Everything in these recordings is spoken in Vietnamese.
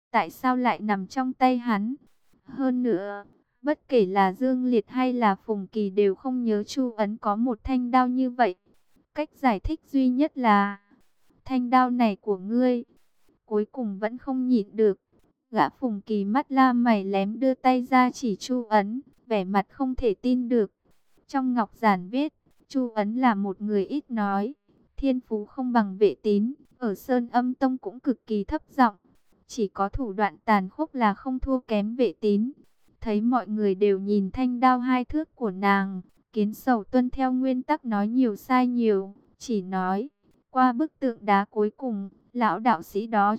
tại sao lại nằm trong tay hắn? Hơn nữa, bất kể là Dương Liệt hay là Phùng Kỳ đều không nhớ Chu Ấn có một thanh đao như vậy. Cách giải thích duy nhất là thanh đao này của ngươi. Cuối cùng vẫn không nhịn được. Gã Phùng Kỳ mắt la mày lém đưa tay ra chỉ Chu Ấn, vẻ mặt không thể tin được. Trong ngọc giản viết, Chu Ấn là một người ít nói, thiên phú không bằng Vệ Tín, ở Sơn Âm Tông cũng cực kỳ thấp giọng, chỉ có thủ đoạn tàn khốc là không thua kém Vệ Tín. Thấy mọi người đều nhìn thanh đao 2 thước của nàng, Kiến Sầu tuân theo nguyên tắc nói nhiều sai nhiều, chỉ nói, qua bức tượng đá cuối cùng, lão đạo sĩ đó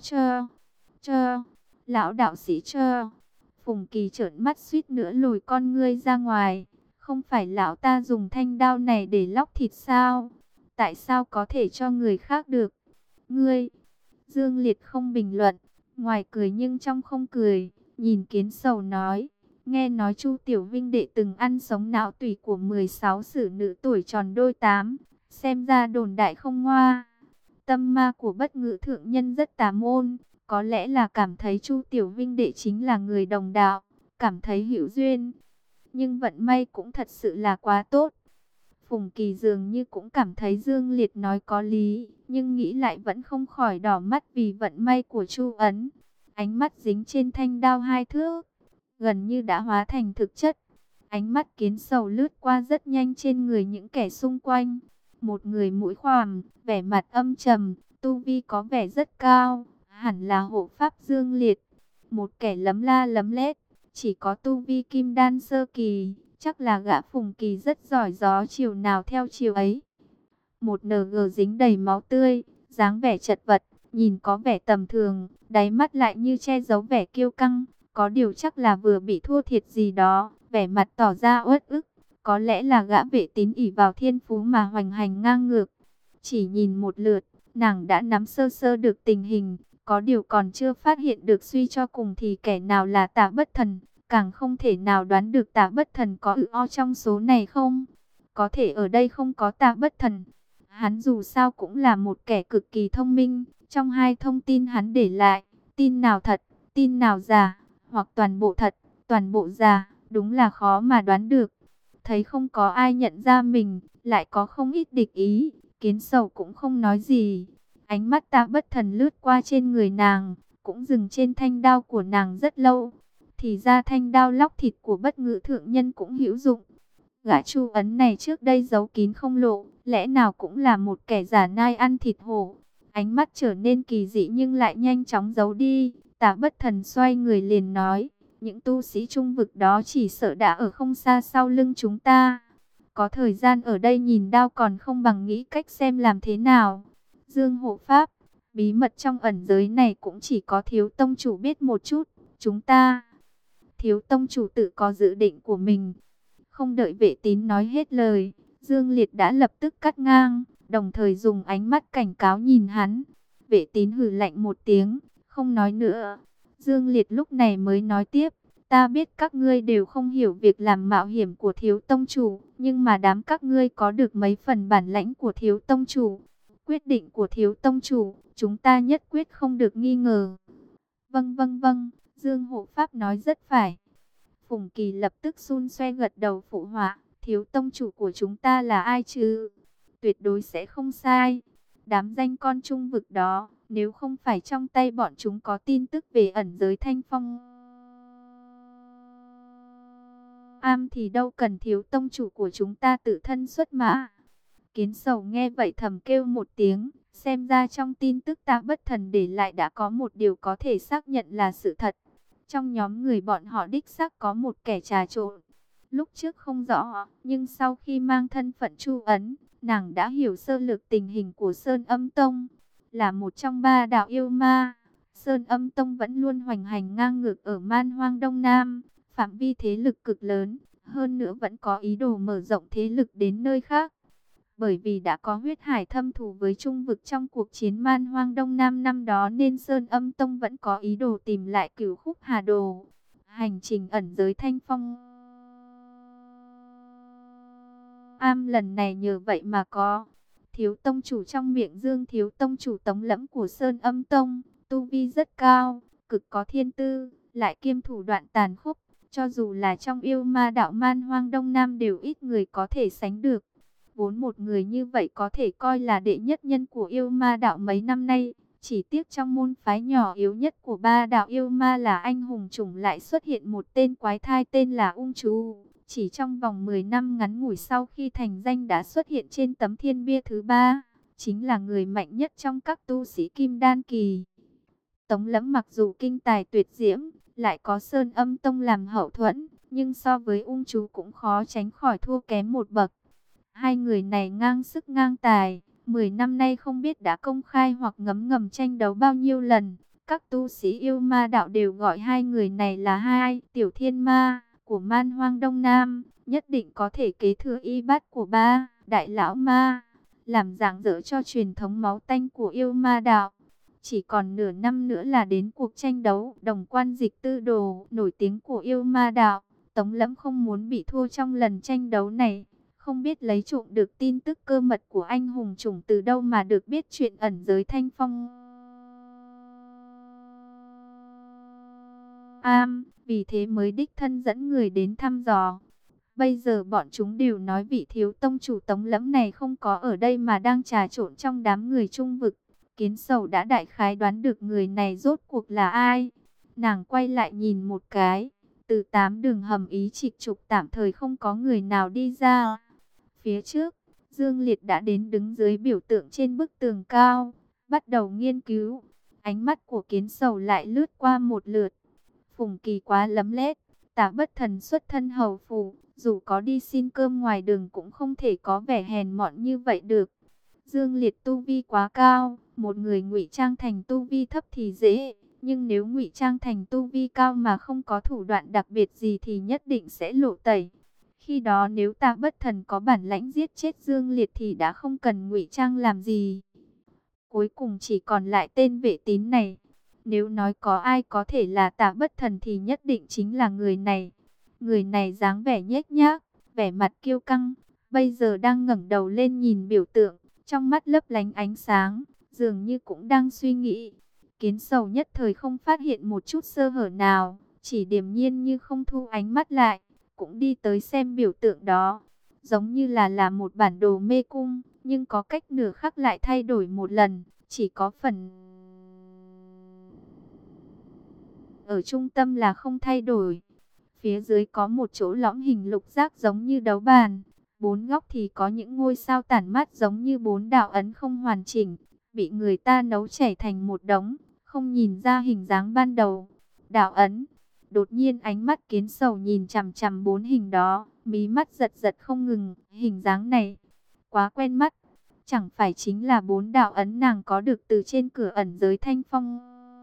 chờ, lão đạo sĩ chờ. Phùng Kỳ trợn mắt suýt nữa lùi con ngươi ra ngoài. Không phải lão ta dùng thanh đao này để lóc thịt sao? Tại sao có thể cho người khác được? Ngươi, Dương Liệt không bình luận, ngoài cười nhưng trong không cười, nhìn Kiến Sầu nói. Nghe nói Chu Tiểu Vinh đệ từng ăn sống não tủy của 16 xử nữ tuổi tròn đôi 8, xem ra đồn đại không ngoa. Tâm ma của Bất Ngữ thượng nhân rất tà môn, có lẽ là cảm thấy Chu Tiểu Vinh đệ chính là người đồng đạo, cảm thấy hữu duyên. Nhưng vận may cũng thật sự là quá tốt. Phùng Kỳ dường như cũng cảm thấy Dương Liệt nói có lý, nhưng nghĩ lại vẫn không khỏi đỏ mắt vì vận may của Chu Ấn. Ánh mắt dính trên thanh đao 2 thước, gần như đã hóa thành thực chất. Ánh mắt Kiến Sầu lướt qua rất nhanh trên người những kẻ xung quanh. Một người mũi khoằm, vẻ mặt âm trầm, tu vi có vẻ rất cao, hẳn là hộ pháp Dương Liệt. Một kẻ lấm la lấm lét, chỉ có tu vi kim đan sơ kỳ, chắc là gã Phùng Kỳ rất giỏi, gió chiều nào theo chiều ấy. Một NG dính đầy máu tươi, dáng vẻ chật vật, nhìn có vẻ tầm thường, đáy mắt lại như che giấu vẻ kiêu căng, có điều chắc là vừa bị thua thiệt gì đó, vẻ mặt tỏ ra uất ức. Có lẽ là gã Vệ Tín ỷ vào thiên phú mà hoành hành ngang ngược. Chỉ nhìn một lượt, nàng đã nắm sơ sơ được tình hình, có điều còn chưa phát hiện được suy cho cùng thì kẻ nào là Tả Bất Thần, càng không thể nào đoán được Tả Bất Thần có o trong số này không. Có thể ở đây không có Tả Bất Thần. Hắn dù sao cũng là một kẻ cực kỳ thông minh, trong 2 thông tin hắn để lại, tin nào thật, tin nào giả, hoặc toàn bộ thật, toàn bộ giả, đúng là khó mà đoán được. Thấy không có ai nhận ra mình, lại có không ít địch ý, Kiến Sầu cũng không nói gì. Ánh mắt Tả Bất Thần lướt qua trên người nàng, cũng dừng trên thanh đao của nàng rất lâu. Thì ra thanh đao lóc thịt của Bất Ngữ thượng nhân cũng hữu dụng. Gã Chu Ấn này trước đây giấu kín không lộ, lẽ nào cũng là một kẻ giả nai ăn thịt hổ. Ánh mắt trở nên kỳ dị nhưng lại nhanh chóng giấu đi. Tả Bất Thần xoay người liền nói, những tu sĩ trung vực đó chỉ sợ đã ở không xa sau lưng chúng ta. Có thời gian ở đây nhìn đao còn không bằng nghĩ cách xem làm thế nào. Dương hộ pháp, bí mật trong ẩn giới này cũng chỉ có Thiếu tông chủ biết một chút. Chúng ta, Thiếu tông chủ tự có dự định của mình. Không đợi Vệ Tín nói hết lời, Dương Liệt đã lập tức cắt ngang, đồng thời dùng ánh mắt cảnh cáo nhìn hắn. Vệ Tín hừ lạnh một tiếng, không nói nữa. Dương Liệt lúc này mới nói tiếp, ta biết các ngươi đều không hiểu việc làm mạo hiểm của Thiếu tông chủ, nhưng mà đám các ngươi có được mấy phần bản lãnh của Thiếu tông chủ. Quyết định của Thiếu tông chủ, chúng ta nhất quyết không được nghi ngờ. Vâng vâng vâng, Dương hộ pháp nói rất phải. Phùng Kỳ lập tức xun xoe gật đầu phụ họa, Thiếu tông chủ của chúng ta là ai chứ? Tuyệt đối sẽ không sai. Đám danh con trung vực đó, nếu không phải trong tay bọn chúng có tin tức về ẩn giới Thanh Phong Am thì đâu cần Thiếu tông chủ của chúng ta tự thân xuất mã. Kiến Sầu nghe vậy thầm kêu một tiếng, xem ra trong tin tức Tả Bất Thần để lại đã có một điều có thể xác nhận là sự thật. Trong nhóm người bọn họ đích xác có một kẻ trà trộn. Lúc trước không rõ, nhưng sau khi mang thân phận Chu Ấn, nàng đã hiểu sơ lược tình hình của Sơn Âm Tông. Là một trong 3 đạo yêu ma, Sơn Âm Tông vẫn luôn hoành hành ngang ngược ở Man Hoang Đông Nam, phạm vi thế lực cực lớn, hơn nữa vẫn có ý đồ mở rộng thế lực đến nơi khác. Bởi vì đã có huyết hải thâm thù với Trung vực trong cuộc chiến Man Hoang Đông Nam năm đó nên Sơn Âm Tông vẫn có ý đồ tìm lại Cửu Khúc Hà Đồ. Hành trình ẩn giới Thanh Phong Am lần này nhờ vậy mà có. Thiếu tông chủ trong miệng Dương Thiếu tông chủ tống lẫm của Sơn Âm Tông, tu vi rất cao, cực có thiên tư, lại kiêm thủ đoạn tàn khốc, cho dù là trong yêu ma đạo man hoang Đông Nam đều ít người có thể sánh được. Vốn một người như vậy có thể coi là đệ nhất nhân của yêu ma đạo mấy năm nay. Chỉ tiếc trong môn phái nhỏ yếu nhất của ba đạo yêu ma là anh hùng chủng lại xuất hiện một tên quái thai tên là Ung Chú. Chỉ trong vòng 10 năm ngắn ngủi sau khi thành danh đã xuất hiện trên tấm thiên bia thứ 3. Chính là người mạnh nhất trong các tu sĩ kim đan kỳ. Tống Lẫm mặc dù kinh tài tuyệt diễm, lại có Sơn Âm Tông làm hậu thuẫn, nhưng so với Ung Chú cũng khó tránh khỏi thua kém một bậc. Hai người này ngang sức ngang tài, 10 năm nay không biết đã công khai hoặc ngấm ngầm tranh đấu bao nhiêu lần. Các tu sĩ yêu ma đạo đều gọi hai người này là hai tiểu thiên ma của man hoang Đông Nam, nhất định có thể kế thừa y bát của ba đại lão ma, làm rạng rỡ cho truyền thống máu tanh của yêu ma đạo. Chỉ còn nửa năm nữa là đến cuộc tranh đấu đồng quan dịch tư đồ nổi tiếng của yêu ma đạo. Tống Lẫm không muốn bị thua trong lần tranh đấu này. Không biết lấy trộm được tin tức cơ mật của anh hùng chủng từ đâu mà được biết chuyện ẩn giới Thanh Phong Am, vì thế mới đích thân dẫn người đến thăm dò. Bây giờ bọn chúng đều nói vị thiếu tông chủ Tống Lẫm này không có ở đây mà đang trà trộn trong đám người trung vực. Kiến Sầu đã đại khái đoán được người này rốt cuộc là ai. Nàng quay lại nhìn một cái, từ 8 đường hầm ý trịch trục tạm thời không có người nào đi ra. Phía trước, Dương Liệt đã đến đứng dưới biểu tượng trên bức tường cao, bắt đầu nghiên cứu. Ánh mắt của Kiến Sầu lại lướt qua một lượt. Phùng Kỳ quá lấm lét, Tả Bất Thần xuất thân hầu phủ, dù có đi xin cơm ngoài đường cũng không thể có vẻ hèn mọn như vậy được. Dương Liệt tu vi quá cao, một người ngụy trang thành tu vi thấp thì dễ, nhưng nếu ngụy trang thành tu vi cao mà không có thủ đoạn đặc biệt gì thì nhất định sẽ lộ tẩy. Khi đó nếu Tả Bất Thần có bản lãnh giết chết Dương Liệt thì đã không cần ngụy trang làm gì. Cuối cùng chỉ còn lại tên Vệ Tín này. Nếu nói có ai có thể là Tả Bất Thần thì nhất định chính là người này. Người này dáng vẻ nhếch nhác, vẻ mặt kiêu căng, bây giờ đang ngẩng đầu lên nhìn biểu tượng, trong mắt lấp lánh ánh sáng, dường như cũng đang suy nghĩ. Kiến Sầu nhất thời không phát hiện một chút sơ hở nào, chỉ điềm nhiên như không thu ánh mắt lại, cũng đi tới xem biểu tượng đó. Giống như là một bản đồ mê cung, nhưng có cách nửa khắc lại thay đổi một lần, chỉ có phần ở trung tâm là không thay đổi. Phía dưới có một chỗ lõm hình lục giác giống như đấu bàn, bốn góc thì có những ngôi sao tản mát giống như bốn đạo ấn không hoàn chỉnh, bị người ta nấu chảy thành một đống, không nhìn ra hình dáng ban đầu. Đạo ấn. Đột nhiên ánh mắt Kiến Sầu nhìn chằm chằm bốn hình đó, mí mắt giật giật không ngừng. Hình dáng này quá quen mắt, chẳng phải chính là bốn đạo ấn nàng có được từ trên cửa ẩn giới Thanh Phong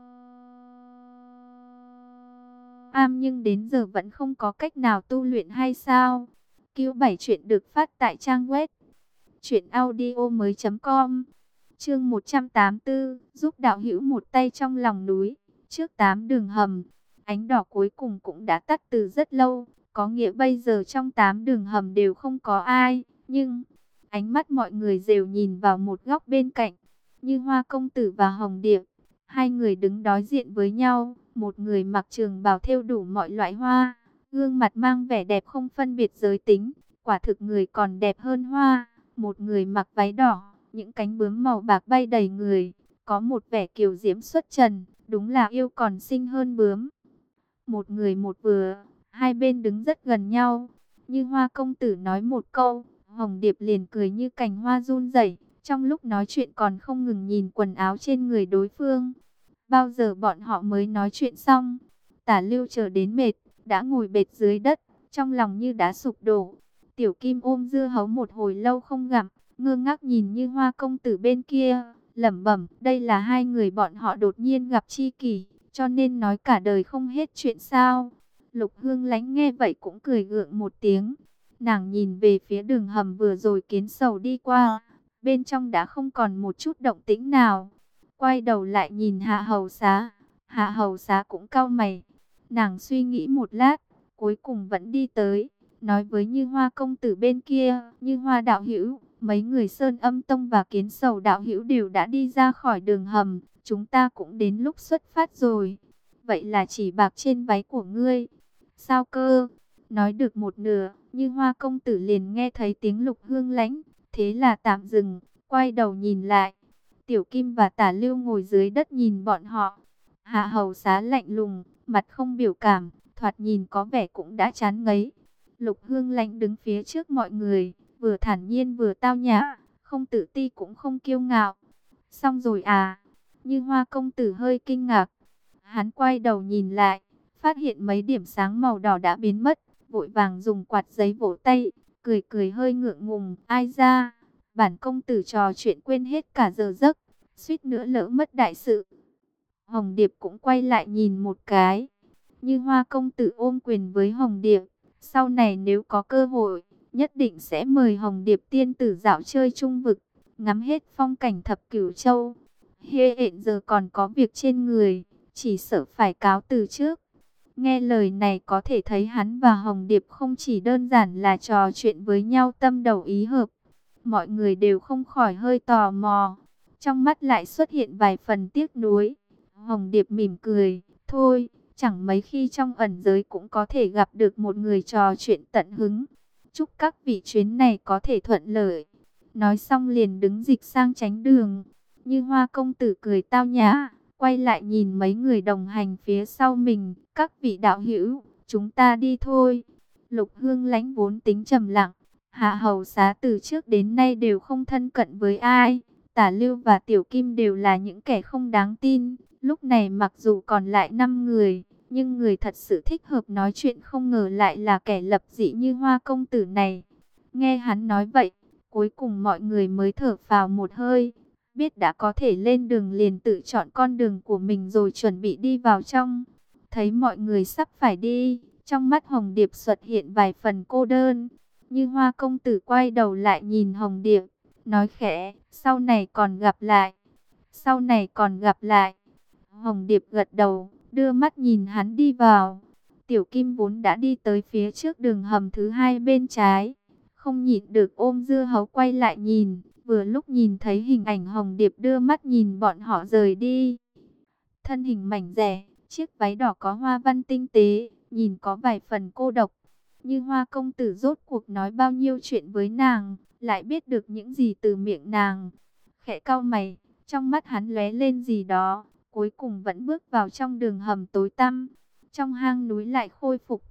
Am, nhưng đến giờ vẫn không có cách nào tu luyện hay sao? Cứu 7 chuyện được phát tại trang web truyệnaudiomoi.com. Chương 184, giúp đạo hữu một tay trong lòng núi. Trước 8 đường hầm, ánh đỏ cuối cùng cũng đã tắt từ rất lâu, có nghĩa bây giờ trong 8 đường hầm đều không có ai, nhưng ánh mắt mọi người đều nhìn vào một góc bên cạnh, Như Hoa công tử và Hồng Điệp. Hai người đứng đối diện với nhau, một người mặc trường bào thêu đủ mọi loại hoa, gương mặt mang vẻ đẹp không phân biệt giới tính, quả thực người còn đẹp hơn hoa. Một người mặc váy đỏ, những cánh bướm màu bạc bay đầy người, có một vẻ kiều diễm xuất trần, đúng là yêu còn xinh hơn bướm. Một người một vừa, hai bên đứng rất gần nhau. Như Hoa công tử nói một câu, Hồng Điệp liền cười như cành hoa run rẩy, trong lúc nói chuyện còn không ngừng nhìn quần áo trên người đối phương. Bao giờ bọn họ mới nói chuyện xong, Tả Lưu chờ đến mệt, đã ngồi bệt dưới đất, trong lòng như đã sụp đổ. Tiểu Kim ôm dưa hấu một hồi lâu không gặm, ngơ ngác nhìn Như Hoa công tử bên kia, lẩm bẩm, đây là hai người bọn họ đột nhiên gặp chi kỷ, cho nên nói cả đời không hết chuyện sao? Lục Hương Lánh nghe vậy cũng cười gượng một tiếng. Nàng nhìn về phía đường hầm vừa rồi Kiến Sầu đi qua, bên trong đã không còn một chút động tĩnh nào. Quay đầu lại nhìn Hạ Hầu Xá, Hạ Hầu Xá cũng cau mày. Nàng suy nghĩ một lát, cuối cùng vẫn đi tới, nói với Như Hoa công tử bên kia, Như Hoa đạo hữu, mấy người Sơn Âm Tông và Kiến Sầu đạo hữu đều đã đi ra khỏi đường hầm, chúng ta cũng đến lúc xuất phát rồi. vậy là chỉ bạc trên váy của ngươi. Sao cơ? Nói được một nửa, Như Hoa công tử liền nghe thấy tiếng Lục Hương Lãnh, thế là tạm dừng, quay đầu nhìn lại. Tiểu Kim và Tả Lưu ngồi dưới đất nhìn bọn họ. Hạ Hầu Xá lạnh lùng, mặt không biểu cảm, thoạt nhìn có vẻ cũng đã chán ngấy. Lục Hương Lãnh đứng phía trước mọi người, vừa thản nhiên vừa tao nhã, không tự ti cũng không kiêu ngạo. Xong rồi à? Như Hoa công tử hơi kinh ngạc. Hắn quay đầu nhìn lại, phát hiện mấy điểm sáng màu đỏ đã biến mất, vội vàng dùng quạt giấy vỗ tay, cười cười hơi ngượng ngùng. Ai ra, bản công tử trò chuyện quên hết cả giờ giấc, suýt nữa lỡ mất đại sự. Hồng Điệp cũng quay lại nhìn một cái. Như Hoa công tử ôm quyền với Hồng Điệp, sau này nếu có cơ hội, nhất định sẽ mời Hồng Điệp tiên tử dạo chơi Trung vực, ngắm hết phong cảnh thập cửu châu. Hiện giờ còn có việc trên người, chỉ sợ phải cáo từ trước. Nghe lời này có thể thấy hắn và Hồng Điệp không chỉ đơn giản là trò chuyện với nhau tâm đầu ý hợp. Mọi người đều không khỏi hơi tò mò, trong mắt lại xuất hiện vài phần tiếc nuối. Hồng Điệp mỉm cười, thôi, chẳng mấy khi trong ẩn giới cũng có thể gặp được một người trò chuyện tận hứng. Chúc các vị chuyến này có thể thuận lợi. Nói xong liền đứng dịch sang tránh đường. Như Hoa công tử cười tao nhã, quay lại nhìn mấy người đồng hành phía sau mình. Các vị đạo hữu, chúng ta đi thôi. Lục Hương Lãnh vốn tính trầm lặng. Hạ Hầu Xá từ trước đến nay đều không thân cận với ai. Tả Lưu và Tiểu Kim đều là những kẻ không đáng tin. Lúc này mặc dù còn lại 5 người, nhưng người thật sự thích hợp nói chuyện không ngờ lại là kẻ lập dị Như Hoa công tử này. Nghe hắn nói vậy, cuối cùng mọi người mới thở phào một hơi. Biết đã có thể lên đường liền tự chọn con đường của mình rồi chuẩn bị đi vào trong. Thấy mọi người sắp phải đi, trong mắt Hồng Điệp xuất hiện vài phần cô đơn. Như Hoa công tử quay đầu lại nhìn Hồng Điệp, nói khẽ, sau này còn gặp lại. Sau này còn gặp lại. Hồng Điệp gật đầu, đưa mắt nhìn hắn đi vào. Tiểu Kim vốn đã đi tới phía trước đường hầm thứ hai bên trái, không nhịn được ôm dưa hấu quay lại nhìn, vừa lúc nhìn thấy hình ảnh Hồng Điệp đưa mắt nhìn bọn họ rời đi. Thân hình mảnh dẻ, chiếc váy đỏ có hoa văn tinh tế, nhìn có vài phần cô độc. Như Hoa công tử rốt cuộc nói bao nhiêu chuyện với nàng, lại biết được những gì từ miệng nàng. Khẽ cau mày, trong mắt hắn lóe lên gì đó, cuối cùng vẫn bước vào trong đường hầm tối tăm. Trong hang núi lại khôi phục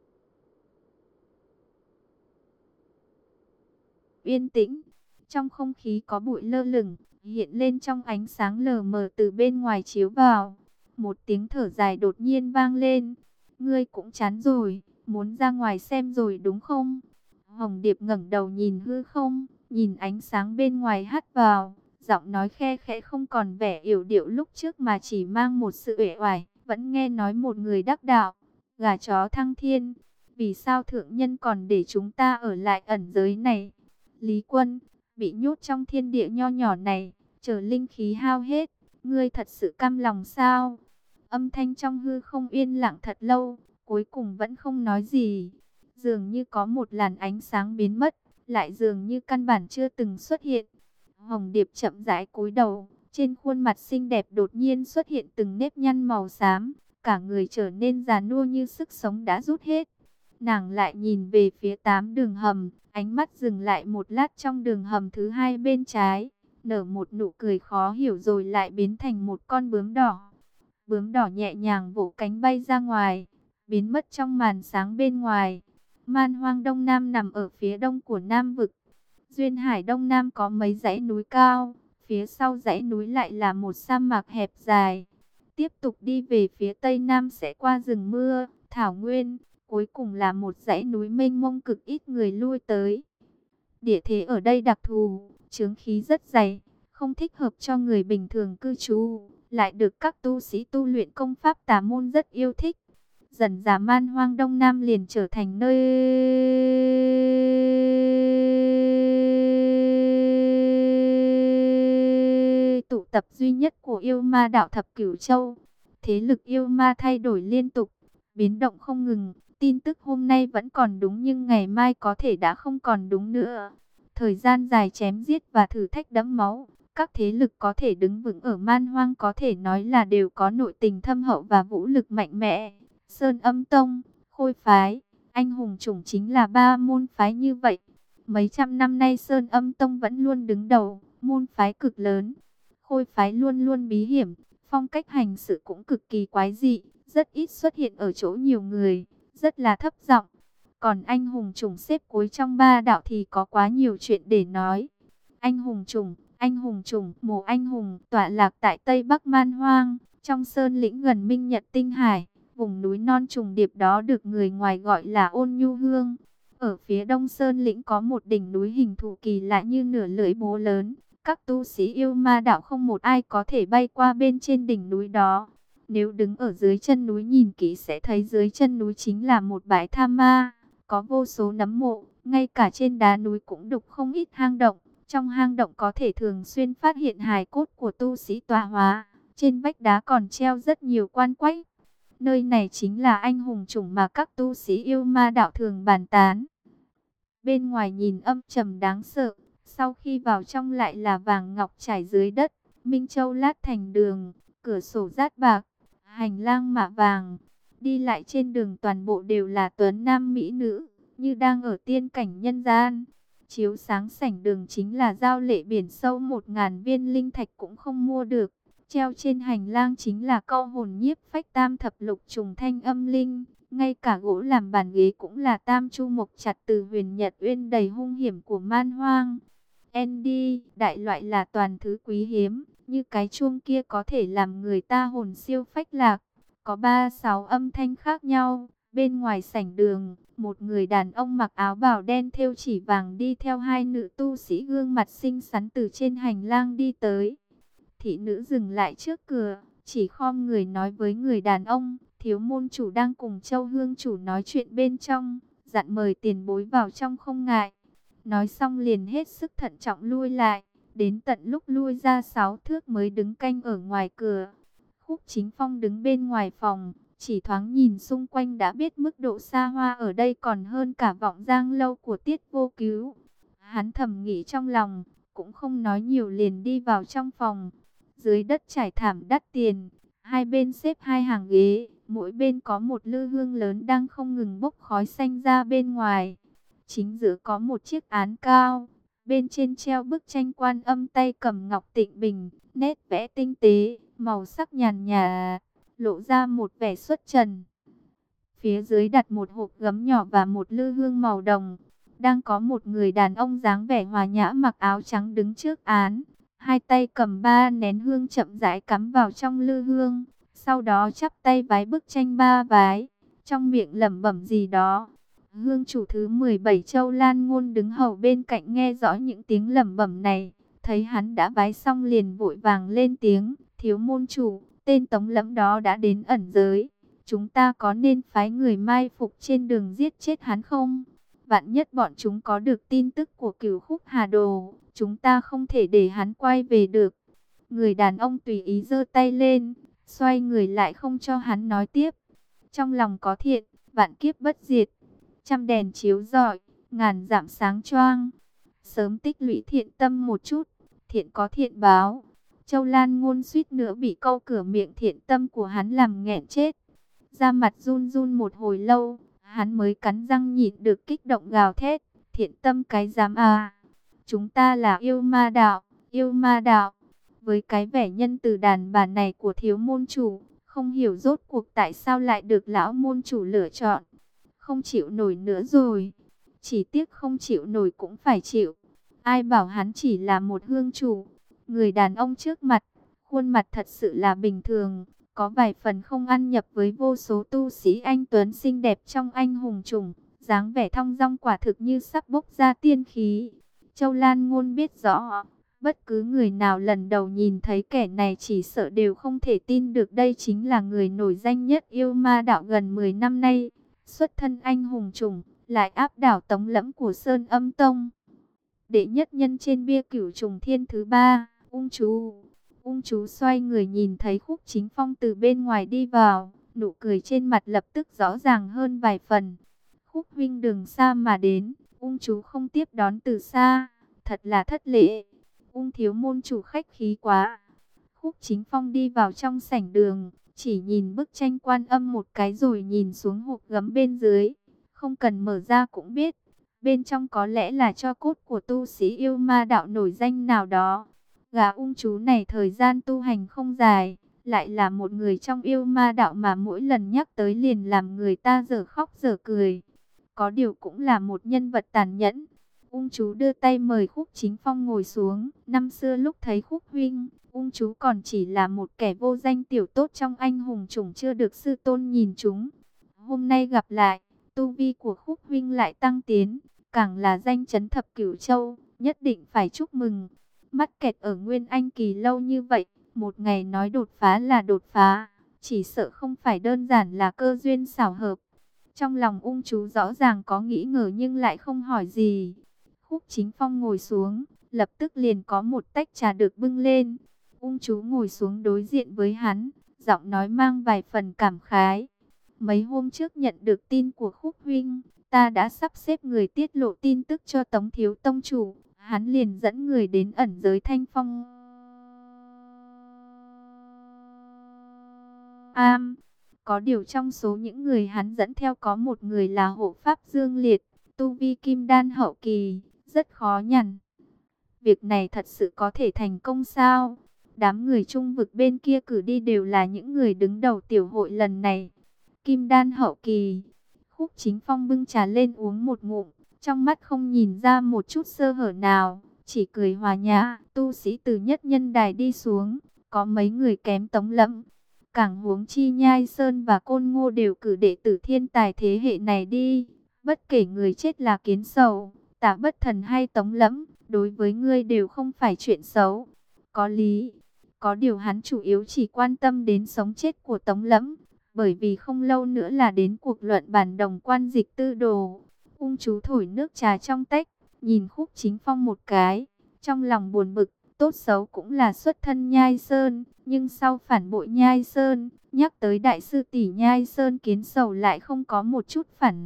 yên tĩnh, trong không khí có bụi lơ lửng, hiện lên trong ánh sáng lờ mờ từ bên ngoài chiếu vào. Một tiếng thở dài đột nhiên vang lên. Ngươi cũng chán rồi, muốn ra ngoài xem rồi đúng không? Hồng Điệp ngẩng đầu nhìn hư không, nhìn ánh sáng bên ngoài hắt vào, giọng nói khe khẽ không còn vẻ yểu điệu lúc trước mà chỉ mang một sự uể oải. Vẫn nghe nói một người đắc đạo, gà chó thăng thiên, vì sao thượng nhân còn để chúng ta ở lại ẩn giới này? Lý Quân, bị nhốt trong thiên địa nho nhỏ này, chờ linh khí hao hết, ngươi thật sự cam lòng sao? Âm thanh trong hư không yên lặng thật lâu, cuối cùng vẫn không nói gì. Dường như có một làn ánh sáng biến mất, lại dường như căn bản chưa từng xuất hiện. Hồng Điệp chậm rãi cúi đầu, trên khuôn mặt xinh đẹp đột nhiên xuất hiện từng nếp nhăn màu xám, cả người trở nên già nua như sức sống đã rút hết. Nàng lại nhìn về phía 8 đường hầm, ánh mắt dừng lại một lát trong đường hầm thứ hai bên trái, nở một nụ cười khó hiểu rồi lại biến thành một con bướm đỏ. Bướm đỏ nhẹ nhàng vỗ cánh bay ra ngoài, biến mất trong màn sáng bên ngoài. Man Hoang Đông Nam nằm ở phía đông của Nam vực. Duyên Hải Đông Nam có mấy dãy núi cao, phía sau dãy núi lại là một sa mạc hẹp dài. Tiếp tục đi về phía tây nam sẽ qua rừng mưa, thảo nguyên, cuối cùng là một dãy núi mênh mông cực ít người lui tới. Địa thế ở đây đặc thù, chướng khí rất dày, không thích hợp cho người bình thường cư trú, lại được các tu sĩ tu luyện công pháp tà môn rất yêu thích. Dần dà Man Hoang Đông Nam liền trở thành nơi tụ tập duy nhất của yêu ma đạo thập cửu châu. Thế lực yêu ma thay đổi liên tục, biến động không ngừng. Tin tức hôm nay vẫn còn đúng nhưng ngày mai có thể đã không còn đúng nữa. Thời gian dài chém giết và thử thách đẫm máu, Các thế lực có thể đứng vững ở Man Hoang có thể nói là đều có nội tình thâm hậu và vũ lực mạnh mẽ. Sơn Âm Tông, Khôi Phái, Anh Hùng Chủng chính là ba môn phái như vậy. Mấy trăm năm nay Sơn Âm Tông vẫn luôn đứng đầu, môn phái cực lớn. Khôi Phái luôn luôn bí hiểm, phong cách hành sự cũng cực kỳ quái dị, rất ít xuất hiện ở chỗ nhiều người, rất là thấp giọng. Còn Anh Hùng Chủng xếp cuối trong ba đạo thì có quá nhiều chuyện để nói. Anh Hùng Chủng, Mộ Anh Hùng, tọa lạc tại Tây Bắc Man Hoang, trong sơn lĩnh gần Minh Nhật Tinh Hải. Vùng núi non trùng điệp đó được người ngoài gọi là Ôn Nhu Hương. Ở phía đông sơn lĩnh có một đỉnh núi hình thù kỳ lạ như nửa lưỡi búa lớn. Các tu sĩ yêu ma đạo không một ai có thể bay qua bên trên đỉnh núi đó. Nếu đứng ở dưới chân núi nhìn kỹ sẽ thấy dưới chân núi chính là một bãi tha ma. Có vô số nấm mộ, ngay cả trên đá núi cũng đục không ít hang động. Trong hang động có thể thường xuyên phát hiện hài cốt của tu sĩ tọa hóa. Trên vách đá còn treo rất nhiều quan quách. Nơi này chính là Anh Hùng Chủng mà các tu sĩ yêu ma đạo thường bàn tán. Bên ngoài nhìn âm trầm đáng sợ, sau khi vào trong lại là vàng ngọc trải dưới đất, minh châu lát thành đường, cửa sổ rát bạc, hành lang mạ vàng. Đi lại trên đường toàn bộ đều là tuấn nam mỹ nữ, như đang ở tiên cảnh nhân gian. Chiếu sáng sảnh đường chính là giao lệ biển sâu 1000 viên linh thạch cũng không mua được. Treo trên hành lang chính là câu hồn nhiếp phách tam thập lục trùng thanh âm linh. Ngay cả gỗ làm bàn ghế cũng là tam chu mộc chặt từ huyền Nhật Uyên đầy hung hiểm của Man Hoang. Andy, đại loại là toàn thứ quý hiếm, như cái chuông kia có thể làm người ta hồn siêu phách lạc. Có 36 âm thanh khác nhau. Bên ngoài sảnh đường, một người đàn ông mặc áo bào đen thêu chỉ vàng đi theo hai nữ tu sĩ gương mặt xinh xắn từ trên hành lang đi tới. Thị nữ dừng lại trước cửa, chỉ khom người nói với người đàn ông, thiếu môn chủ đang cùng Châu Hương chủ nói chuyện bên trong, dặn mời tiền bối vào trong không ngại. Nói xong liền hết sức thận trọng lui lại, đến tận lúc lui ra 6 thước mới đứng canh ở ngoài cửa. Khúc Chính Phong đứng bên ngoài phòng, chỉ thoáng nhìn xung quanh đã biết mức độ xa hoa ở đây còn hơn cả Vọng Giang lâu của Tiết Vô Cứu. Hắn thầm nghĩ trong lòng, cũng không nói nhiều liền đi vào trong phòng. Dưới đất trải thảm đắt tiền, hai bên xếp hai hàng ghế, mỗi bên có một lư hương lớn đang không ngừng bốc khói xanh ra bên ngoài. Chính giữa có một chiếc án cao, bên trên treo bức tranh Quan Âm tay cầm ngọc tịnh bình, nét vẽ tinh tế, màu sắc nhàn nhạt, lộ ra một vẻ xuất trần. Phía dưới đặt một hộp gấm nhỏ và một lư hương màu đồng. Đang có một người đàn ông dáng vẻ hòa nhã mặc áo trắng đứng trước án. Hai tay cầm 3 nén hương chậm rãi cắm vào trong lư hương. Sau đó chắp tay vái bức tranh 3 vái. Trong miệng lẩm bẩm gì đó. Hương chủ thứ 17 Châu Lan Ngôn đứng hầu bên cạnh nghe rõ những tiếng lẩm bẩm này. Thấy hắn đã vái xong liền vội vàng lên tiếng. Thiếu môn chủ, tên Tống Lẫm đó đã đến ẩn giới. Chúng ta có nên phái người mai phục trên đường giết chết hắn không? Vạn nhất bọn chúng có được tin tức của Cửu Khúc Hà Đồ, chúng ta không thể để hắn quay về được. Người đàn ông tùy ý giơ tay lên, xoay người lại không cho hắn nói tiếp. Trong lòng có thiện, vạn kiếp bất diệt. Trăm đèn chiếu rọi, ngàn dặm sáng choang. Sớm tích lũy thiện tâm một chút, thiện có thiện báo. Châu Lan Ngôn suýt nữa bị câu cửa miệng thiện tâm của hắn làm nghẹn chết. Da mặt run run một hồi lâu, hắn mới cắn răng nhịn được kích động gào thét. Thiện tâm cái dám à? Chúng ta là yêu ma đạo, yêu ma đạo. Với cái vẻ nhân từ đàn bà này của thiếu môn chủ, không hiểu rốt cuộc tại sao lại được lão môn chủ lựa chọn. Không chịu nổi nữa rồi. Chỉ tiếc không chịu nổi cũng phải chịu. Ai bảo hắn chỉ là một hương chủ. Người đàn ông trước mặt, khuôn mặt thật sự là bình thường. Có vài phần không ăn nhập với vô số tu sĩ anh tuấn xinh đẹp trong Anh Hùng Chủng. Dáng vẻ thong dong quả thực như sắp bốc ra tiên khí. Châu Lan Ngôn biết rõ, bất cứ người nào lần đầu nhìn thấy kẻ này chỉ sợ đều không thể tin được đây chính là người nổi danh nhất yêu ma đạo gần 10 năm nay. Xuất thân Anh Hùng Chủng, lại áp đảo Tống Lẫm của Sơn Âm Tông. Đệ nhất nhân trên bia Cửu Trùng Thiên thứ 3, Ung Chú. Ung Chú xoay người nhìn thấy Khúc Chính Phong từ bên ngoài đi vào, nụ cười trên mặt lập tức rõ ràng hơn vài phần. Khúc huynh đường xa mà đến, Ung Chú không tiếp đón từ xa, thật là thất lễ. Ung thiếu môn chủ khách khí quá. Khúc Chính Phong đi vào trong sảnh đường, chỉ nhìn bức tranh Quan Âm một cái rồi nhìn xuống hộp gấm bên dưới. Không cần mở ra cũng biết, bên trong có lẽ là tro cốt của tu sĩ yêu ma đạo nổi danh nào đó. Gã ung chú này thời gian tu hành không dài, lại là một người trong yêu ma đạo mà mỗi lần nhắc tới liền làm người ta dở khóc dở cười. Có điều cũng là một nhân vật tàn nhẫn. Ung chú đưa tay mời Khúc Chính Phong ngồi xuống. Năm xưa lúc thấy Khúc huynh, ung chú còn chỉ là một kẻ vô danh tiểu tốt trong anh hùng chủng chưa được sư tôn nhìn chúng. Hôm nay gặp lại, tu vi của Khúc huynh lại tăng tiến, càng là danh chấn thập cửu châu, nhất định phải chúc mừng. Mắc kẹt ở Nguyên Anh kỳ lâu như vậy, một ngày nói đột phá là đột phá, chỉ sợ không phải đơn giản là cơ duyên xảo hợp. Trong lòng ung chú rõ ràng có nghĩ ngờ nhưng lại không hỏi gì. Khúc Chính Phong ngồi xuống, lập tức liền có một tách trà được bưng lên. Ung chú ngồi xuống đối diện với hắn, giọng nói mang vài phần cảm khái. Mấy hôm trước nhận được tin của Khúc huynh, ta đã sắp xếp người tiết lộ tin tức cho Tống thiếu tông chủ. Hắn liền dẫn người đến ẩn giới Thanh Phong Am. Có điều trong số những người hắn dẫn theo có một người là hộ pháp Dương Liệt, tu vi kim đan hậu kỳ, rất khó nhằn. Việc này thật sự có thể thành công sao? Đám người trung vực bên kia cử đi đều là những người đứng đầu tiểu hội lần này. Kim đan hậu kỳ. Khúc Chính Phong bưng trà lên uống một ngụm, trong mắt không nhìn ra một chút sơ hở nào, chỉ cười hòa nhã. Tu sĩ từ nhất nhân đài đi xuống, có mấy người kém Tống Lẫm. Càng huống chi Nhai Sơn và Côn Ngô đều cử đệ tử thiên tài thế hệ này đi. Bất kể người chết là Kiến Sầu, Tả Bất Thần hay Tống Lẫm, đối với ngươi đều không phải chuyện xấu. Có lý, có điều hắn chủ yếu chỉ quan tâm đến sống chết của Tống Lẫm, bởi vì không lâu nữa là đến cuộc luận bàn đồng quan dịch tư đồ. Ung chú thổi nước trà trong tách, nhìn Khúc Chính Phong một cái, trong lòng buồn bực. Tốt xấu cũng là xuất thân Nhai Sơn, nhưng sau phản bội Nhai Sơn, nhắc tới đại sư tỷ Nhai Sơn Kiến Sầu lại không có một chút phản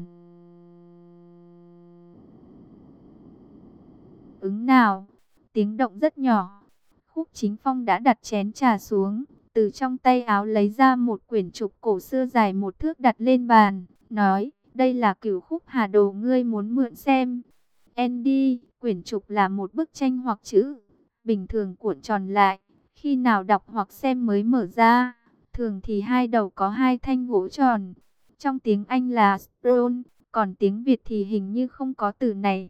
ứng nào. Tiếng động rất nhỏ. Khúc Chính Phong đã đặt chén trà xuống, từ trong tay áo lấy ra một quyển trục cổ xưa dài một thước đặt lên bàn, nói, đây là Cửu Khúc Hà Đồ ngươi muốn mượn xem. Andy, quyển trục là một bức tranh hoặc chữ, bình thường cuộn tròn lại, khi nào đọc hoặc xem mới mở ra. Thường thì hai đầu có hai thanh gỗ tròn. Trong tiếng Anh là scroll, còn tiếng Việt thì hình như không có từ này.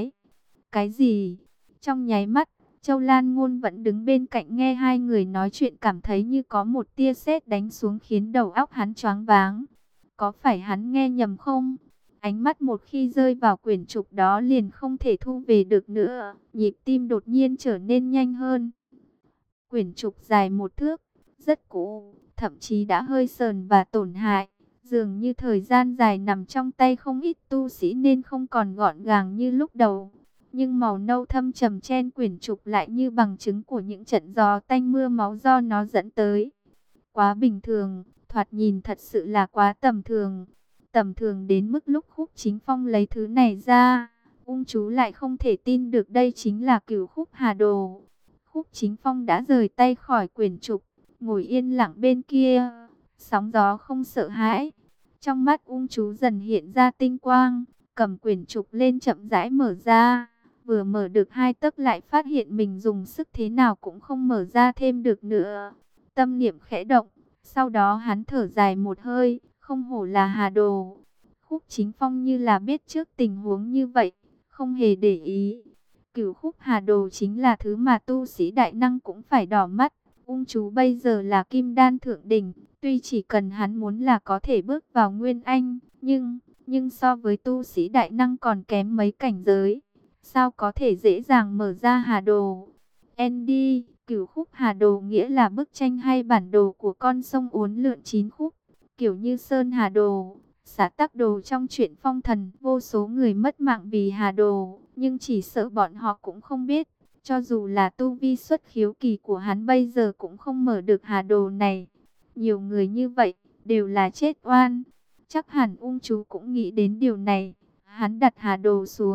Cái gì? Trong nháy mắt, Châu Lan Ngôn vẫn đứng bên cạnh nghe hai người nói chuyện, cảm thấy như có một tia sét đánh xuống khiến đầu óc hắn choáng váng. Có phải hắn nghe nhầm không? Ánh mắt một khi rơi vào quyển trục đó liền không thể thu về được nữa, nhịp tim đột nhiên trở nên nhanh hơn. Quyển trục dài một thước, rất cũ, thậm chí đã hơi sờn và tổn hại. Dường như thời gian dài nằm trong tay không ít tu sĩ nên không còn gọn gàng như lúc đầu. Nhưng màu nâu thâm trầm trên quyển trục lại như bằng chứng của những trận gió tanh mưa máu do nó dẫn tới. Quá bình thường, thoạt nhìn thật sự là quá tầm thường. Tầm thường đến mức lúc Khúc Chính Phong lấy thứ này ra, ung chú lại không thể tin được đây chính là Cửu Khúc Hà Đồ. Khúc Chính Phong đã rời tay khỏi quyển trục, ngồi yên lặng bên kia, sóng gió không sợ hãi. Trong mắt ung chú dần hiện ra tinh quang, cầm quyển trục lên chậm rãi mở ra. Vừa mở được hai tấc lại phát hiện mình dùng sức thế nào cũng không mở ra thêm được nữa. Tâm niệm khẽ động, sau đó hắn thở dài một hơi, không hổ là Hà Đồ. Khúc Chính Phong như là biết trước tình huống như vậy, không hề để ý. Cửu Khúc Hà Đồ chính là thứ mà tu sĩ đại năng cũng phải đỏ mắt. Ung chú bây giờ là kim đan thượng đỉnh, tuy chỉ cần hắn muốn là có thể bước vào Nguyên Anh, nhưng so với tu sĩ đại năng còn kém mấy cảnh giới. Sao có thể dễ dàng mở ra Hà Đồ? Andy, Cửu Khúc Hà Đồ nghĩa là bức tranh hay bản đồ của con sông uốn lượn 9 khúc, kiểu như Sơn Hà Đồ, Xá Tắc Đồ trong truyện phong thần. Vô số người mất mạng vì Hà Đồ, nhưng chỉ sợ bọn họ cũng không biết, cho dù là tu vi xuất khiếu kỳ của hắn bây giờ cũng không mở được Hà Đồ này. Nhiều người như vậy, đều là chết oan. Chắc hẳn ung chú cũng nghĩ đến điều này. Hắn đặt Hà Đồ xuống,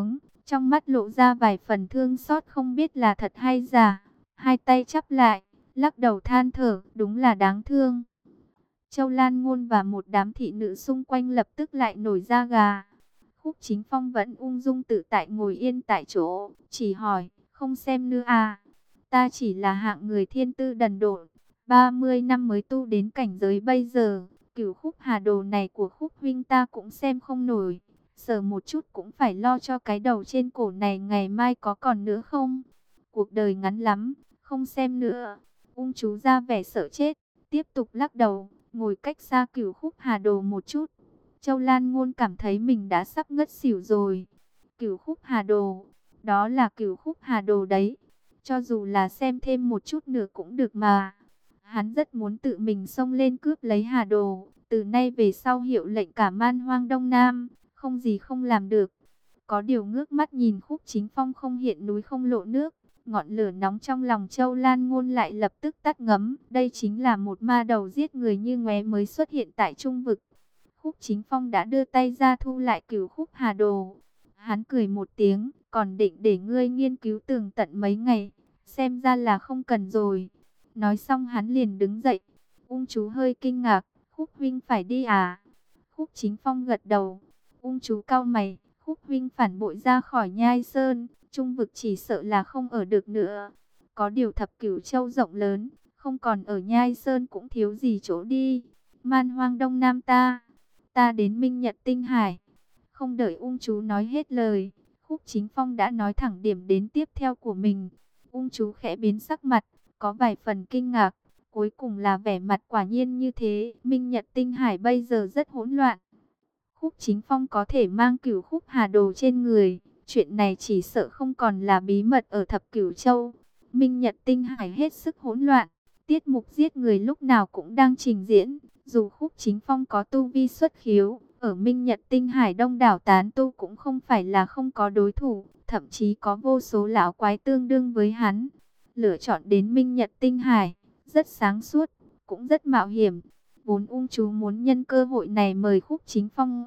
trong mắt lộ ra vài phần thương xót không biết là thật hay giả. Hai tay chắp lại, lắc đầu than thở, đúng là đáng thương. Châu Lan Ngôn và một đám thị nữ xung quanh lập tức lại nổi da gà. Khúc Chính Phong vẫn ung dung tự tại ngồi yên tại chỗ, chỉ hỏi, không xem nữa à? Ta chỉ là hạng người thiên tư đần độn, 30 năm mới tu đến cảnh giới bây giờ, Cửu Khúc Hà Đồ này của Khúc huynh ta cũng xem không nổi. Sờ một chút cũng phải lo cho cái đầu trên cổ này ngày mai có còn nữa không? Cuộc đời ngắn lắm, không xem nữa. Ung chú ra vẻ sợ chết, tiếp tục lắc đầu, ngồi cách xa Cửu Khúc Hà Đồ một chút. Châu Lan Ngôn cảm thấy mình đã sắp ngất xỉu rồi. Cửu Khúc Hà Đồ, đó là Cửu Khúc Hà Đồ đấy. Cho dù là xem thêm một chút nữa cũng được mà. Hắn rất muốn tự mình xông lên cướp lấy Hà Đồ. Từ nay về sau hiệu lệnh cả man hoang Đông Nam, không gì không làm được. Có điều ngước mắt nhìn Khúc Chính Phong không hiện núi không lộ nước. Ngọn lửa nóng trong lòng Châu Lan Ngôn lại lập tức tắt ngấm. Đây chính là một ma đầu giết người như ngoé mới xuất hiện tại Trung Vực. Khúc Chính Phong đã đưa tay ra thu lại Cửu Khúc Hà Đồ. Hắn cười một tiếng, còn định để ngươi nghiên cứu tường tận mấy ngày. Xem ra là không cần rồi. Nói xong hắn liền đứng dậy. Ung chú hơi kinh ngạc, Khúc huynh phải đi à? Khúc Chính Phong gật đầu. Ung chú cau mày, Khúc huynh phản bội ra khỏi Nhai Sơn, Trung Vực chỉ sợ là không ở được nữa. Có điều Thập Cửu Châu rộng lớn, không còn ở Nhai Sơn cũng thiếu gì chỗ đi. Man hoang Đông Nam ta đến Minh Nhật Tinh Hải. Không đợi ung chú nói hết lời, Khúc Chính Phong đã nói thẳng điểm đến tiếp theo của mình. Ung chú khẽ biến sắc mặt, có vài phần kinh ngạc. Cuối cùng là vẻ mặt quả nhiên như thế. Minh Nhật Tinh Hải bây giờ rất hỗn loạn. Khúc Chính Phong có thể mang Cửu Khúc Hà Đồ trên người. Chuyện này chỉ sợ không còn là bí mật ở Thập Cửu Châu. Minh Nhật Tinh Hải hết sức hỗn loạn. Tiết mục giết người lúc nào cũng đang trình diễn. Dù Khúc Chính Phong có tu vi xuất khiếu, ở Minh Nhật Tinh Hải đông đảo tán tu cũng không phải là không có đối thủ. Thậm chí có vô số lão quái tương đương với hắn. Lựa chọn đến Minh Nhật Tinh Hải, rất sáng suốt, cũng rất mạo hiểm. Vốn ung chú muốn nhân cơ hội này mời Khúc Chính Phong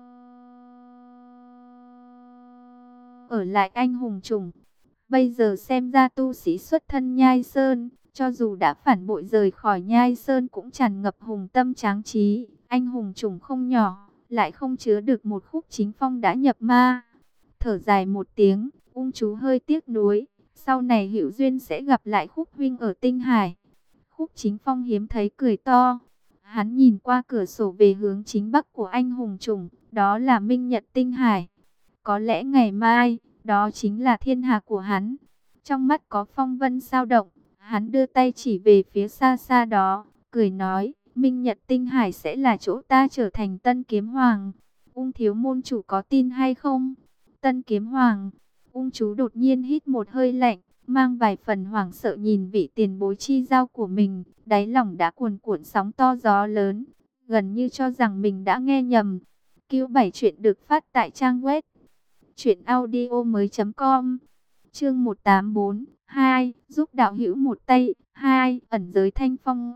ở lại anh hùng chủng. Bây giờ xem ra tu sĩ xuất thân Nhai Sơn, cho dù đã phản bội rời khỏi Nhai Sơn cũng tràn ngập hùng tâm tráng trí. Anh hùng chủng không nhỏ, lại không chứa được một Khúc Chính Phong đã nhập ma. Thở dài một tiếng, ung chú hơi tiếc nuối. Sau này hữu duyên sẽ gặp lại Khúc huynh ở Tinh Hải. Khúc Chính Phong hiếm thấy cười to. Hắn nhìn qua cửa sổ về hướng chính bắc của anh hùng chủng, đó là Minh Nhật Tinh Hải. Có lẽ ngày mai, đó chính là thiên hạ của hắn. Trong mắt có phong vân dao động, hắn đưa tay chỉ về phía xa xa đó, cười nói, Minh Nhật Tinh Hải sẽ là chỗ ta trở thành Tân Kiếm Hoàng. Ung thiếu môn chủ có tin hay không? Tân Kiếm Hoàng. Ung chú đột nhiên hít một hơi lạnh, mang vài phần hoảng sợ nhìn vị tiền bối chi giao của mình, đáy lòng đã cuồn cuộn sóng to gió lớn, gần như cho rằng mình đã nghe nhầm. Cứu 7 chuyện được phát tại trang web truyệnaudiomoi.com. Chương 184, 2, giúp đạo hữu một tay, 2, ẩn giới Thanh Phong.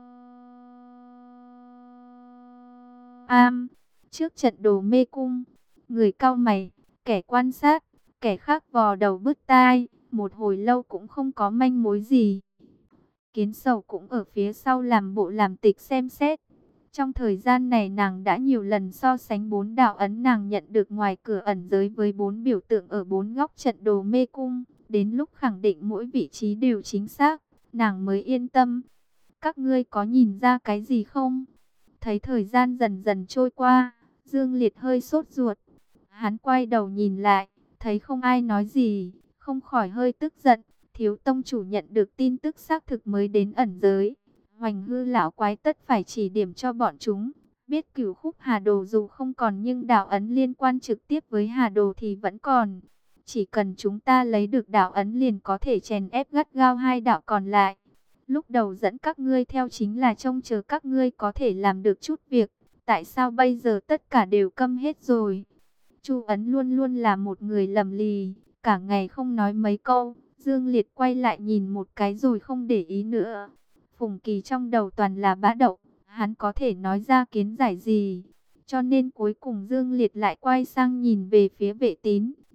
Trước trận Đồ Mê Cung, người cau mày, kẻ quan sát, kẻ khác vò đầu bứt tai, một hồi lâu cũng không có manh mối gì. Kiến Sầu cũng ở phía sau làm bộ làm tịch xem xét. Trong thời gian này nàng đã nhiều lần so sánh 4 đạo ấn nàng nhận được ngoài cửa ẩn giới với 4 biểu tượng ở 4 góc trận Đồ Mê Cung. Đến lúc khẳng định mỗi vị trí đều chính xác, nàng mới yên tâm. Các ngươi có nhìn ra cái gì không? Thấy thời gian dần dần trôi qua, Dương Liệt hơi sốt ruột. Hắn quay đầu nhìn lại, thấy không ai nói gì, không khỏi hơi tức giận. Thiếu tông chủ nhận được tin tức xác thực mới đến ẩn giới. Hoành hư lão quái tất phải chỉ điểm cho bọn chúng. Biết Cửu Khúc Hà Đồ dù không còn nhưng đạo ấn liên quan trực tiếp với Hà Đồ thì vẫn còn. Chỉ cần chúng ta lấy được đạo ấn liền có thể chèn ép gắt gao 2 đạo còn lại. Lúc đầu dẫn các ngươi theo chính là trông chờ các ngươi có thể làm được chút việc. Tại sao bây giờ tất cả đều câm hết rồi? Chu Ấn luôn luôn là một người lầm lì, cả ngày không nói mấy câu. Dương Liệt quay lại nhìn một cái rồi không để ý nữa. Phùng Kỳ trong đầu toàn là bã đậu, hắn có thể nói ra kiến giải gì? Cho nên cuối cùng Dương Liệt lại quay sang nhìn về phía Vệ Tín,